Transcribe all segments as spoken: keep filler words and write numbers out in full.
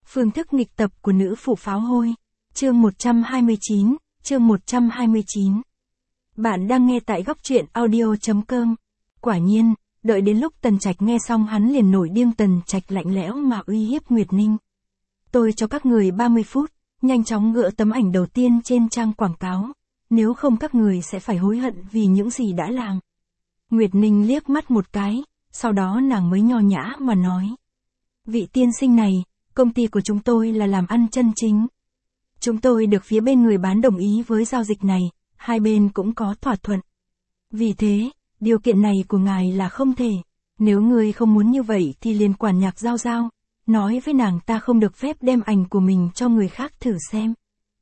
Phương thức nghịch tập của nữ phụ pháo hôi. Chương một trăm hai mươi chín, chương một trăm hai mươi chín. Bạn đang nghe tại góc truyện audio chấm com. Quả nhiên, đợi đến lúc Tần Trạch nghe xong hắn liền nổi điên. Tần Trạch lạnh lẽo mà uy hiếp Nguyệt Ninh. Tôi cho các người ba mươi phút, nhanh chóng gỡ tấm ảnh đầu tiên trên trang quảng cáo. Nếu không các người sẽ phải hối hận vì những gì đã làm. Nguyệt Ninh liếc mắt một cái, sau đó nàng mới nho nhã mà nói. Vị tiên sinh này, công ty của chúng tôi là làm ăn chân chính. Chúng tôi được phía bên người bán đồng ý với giao dịch này, hai bên cũng có thỏa thuận. Vì thế, điều kiện này của ngài là không thể. Nếu người không muốn như vậy thì liền quản Nhạc Giao Giao, nói với nàng ta không được phép đem ảnh của mình cho người khác thử xem.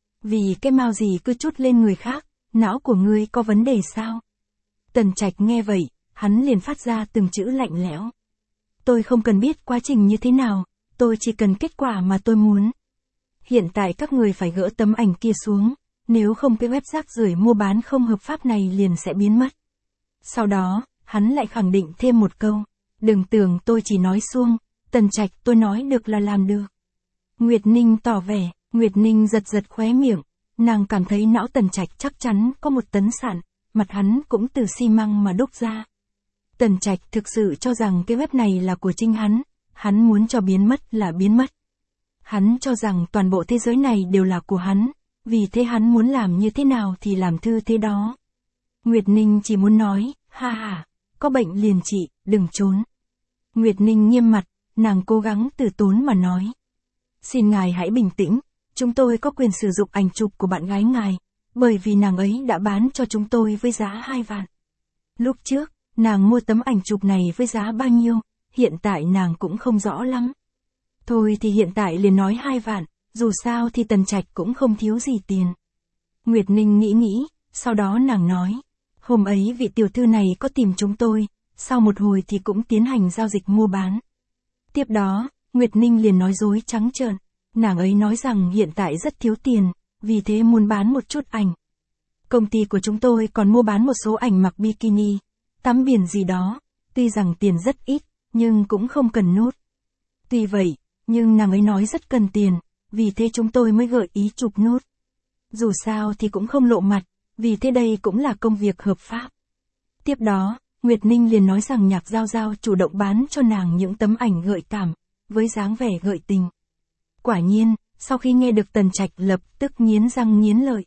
Vì cái mao gì cứ trút lên người khác, não của ngươi có vấn đề sao? Tần Trạch nghe vậy, hắn liền phát ra từng chữ lạnh lẽo. Tôi không cần biết quá trình như thế nào, tôi chỉ cần kết quả mà tôi muốn. Hiện tại các người phải gỡ tấm ảnh kia xuống, nếu không cái web rác rưởi mua bán không hợp pháp này liền sẽ biến mất. Sau đó, hắn lại khẳng định thêm một câu, đừng tưởng tôi chỉ nói suông, Tần Trạch tôi nói được là làm được. Nguyệt Ninh tỏ vẻ, Nguyệt Ninh giật giật khóe miệng, nàng cảm thấy não Tần Trạch chắc chắn có một tấn sạn, mặt hắn cũng từ xi măng mà đúc ra. Tần Trạch thực sự cho rằng cái web này là của chính hắn, hắn muốn cho biến mất là biến mất. Hắn cho rằng toàn bộ thế giới này đều là của hắn, vì thế hắn muốn làm như thế nào thì làm thư thế đó. Nguyệt Ninh chỉ muốn nói, ha ha, có bệnh liền trị, đừng trốn. Nguyệt Ninh nghiêm mặt, nàng cố gắng từ tốn mà nói. Xin ngài hãy bình tĩnh, chúng tôi có quyền sử dụng ảnh chụp của bạn gái ngài, bởi vì nàng ấy đã bán cho chúng tôi với giá hai vạn. Lúc trước, nàng mua tấm ảnh chụp này với giá bao nhiêu, hiện tại nàng cũng không rõ lắm. Thôi thì hiện tại liền nói hai vạn, dù sao thì Tần Trạch cũng không thiếu gì tiền. Nguyệt Ninh nghĩ nghĩ, sau đó nàng nói, hôm ấy vị tiểu thư này có tìm chúng tôi, sau một hồi thì cũng tiến hành giao dịch mua bán. Tiếp đó, Nguyệt Ninh liền nói dối trắng trợn, nàng ấy nói rằng hiện tại rất thiếu tiền, vì thế muốn bán một chút ảnh. Công ty của chúng tôi còn mua bán một số ảnh mặc bikini, tắm biển gì đó, tuy rằng tiền rất ít, nhưng cũng không cần nốt. Tuy vậy, nhưng nàng ấy nói rất cần tiền, vì thế chúng tôi mới gợi ý chụp nốt. Dù sao thì cũng không lộ mặt, vì thế đây cũng là công việc hợp pháp. Tiếp đó, Nguyệt Ninh liền nói rằng Nhạc Giao Giao chủ động bán cho nàng những tấm ảnh gợi cảm, với dáng vẻ gợi tình. Quả nhiên, sau khi nghe được Tần Trạch lập tức nghiến răng nghiến lợi.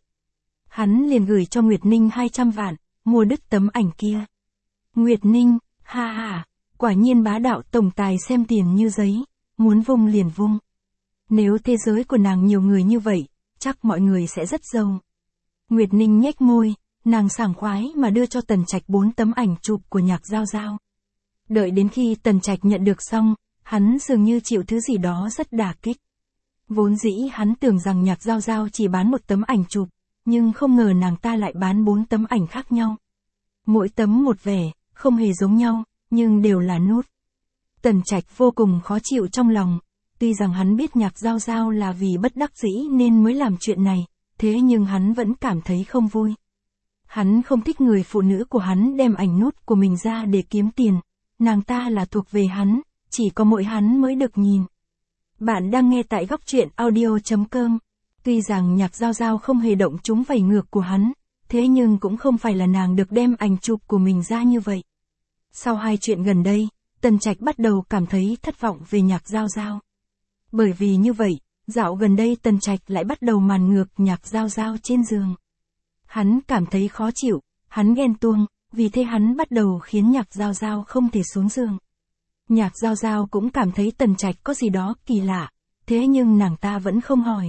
Hắn liền gửi cho Nguyệt Ninh hai trăm vạn, mua đứt tấm ảnh kia. Nguyệt Ninh, ha ha, quả nhiên bá đạo tổng tài xem tiền như giấy, muốn vung liền vung. Nếu thế giới của nàng nhiều người như vậy, chắc mọi người sẽ rất giàu. Nguyệt Ninh nhếch môi, nàng sảng khoái mà đưa cho Tần Trạch bốn tấm ảnh chụp của Nhạc Giao Giao. Đợi đến khi Tần Trạch nhận được xong, hắn dường như chịu thứ gì đó rất đả kích. Vốn dĩ hắn tưởng rằng Nhạc Giao Giao chỉ bán một tấm ảnh chụp, nhưng không ngờ nàng ta lại bán bốn tấm ảnh khác nhau. Mỗi tấm một vẻ, không hề giống nhau, nhưng đều là nút. Tần Trạch vô cùng khó chịu trong lòng, tuy rằng hắn biết Nhạc Giao Giao là vì bất đắc dĩ nên mới làm chuyện này, thế nhưng hắn vẫn cảm thấy không vui. Hắn không thích người phụ nữ của hắn đem ảnh nút của mình ra để kiếm tiền, nàng ta là thuộc về hắn, chỉ có mỗi hắn mới được nhìn. Bạn đang nghe tại góc truyện audio chấm com. Tuy rằng Nhạc Giao Giao không hề động trúng vảy ngược của hắn, thế nhưng cũng không phải là nàng được đem ảnh chụp của mình ra như vậy. Sau hai chuyện gần đây, Tần Trạch bắt đầu cảm thấy thất vọng về Nhạc Giao Giao. Bởi vì như vậy, dạo gần đây Tần Trạch lại bắt đầu màn ngược Nhạc Giao Giao trên giường. Hắn cảm thấy khó chịu, hắn ghen tuông, vì thế hắn bắt đầu khiến Nhạc Giao Giao không thể xuống giường. Nhạc Giao Giao cũng cảm thấy Tần Trạch có gì đó kỳ lạ, thế nhưng nàng ta vẫn không hỏi.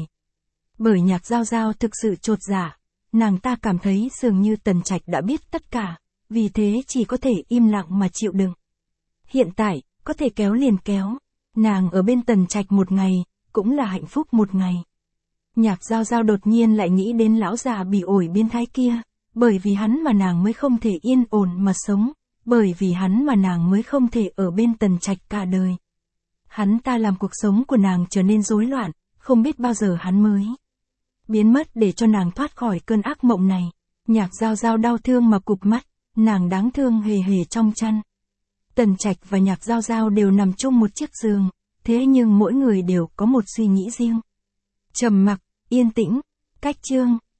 Bởi Nhạc Giao Giao thực sự chột dạ, nàng ta cảm thấy dường như Tần Trạch đã biết tất cả, vì thế chỉ có thể im lặng mà chịu đựng. Hiện tại, có thể kéo liền kéo, nàng ở bên Tần Trạch một ngày, cũng là hạnh phúc một ngày. Nhạc Giao Giao đột nhiên lại nghĩ đến lão già bị ổi biến thái kia, bởi vì hắn mà nàng mới không thể yên ổn mà sống, bởi vì hắn mà nàng mới không thể ở bên Tần Trạch cả đời. Hắn ta làm cuộc sống của nàng trở nên rối loạn, không biết bao giờ hắn mới biến mất để cho nàng thoát khỏi cơn ác mộng này. Nhạc Giao Giao đau thương mà cụp mắt, nàng đáng thương hề hề trong chăn. Tần Trạch và Nhạc Giao Giao đều nằm chung một chiếc giường, thế Thế nhưng mỗi người đều có một suy nghĩ riêng. Trầm mặc, yên tĩnh, cách chương,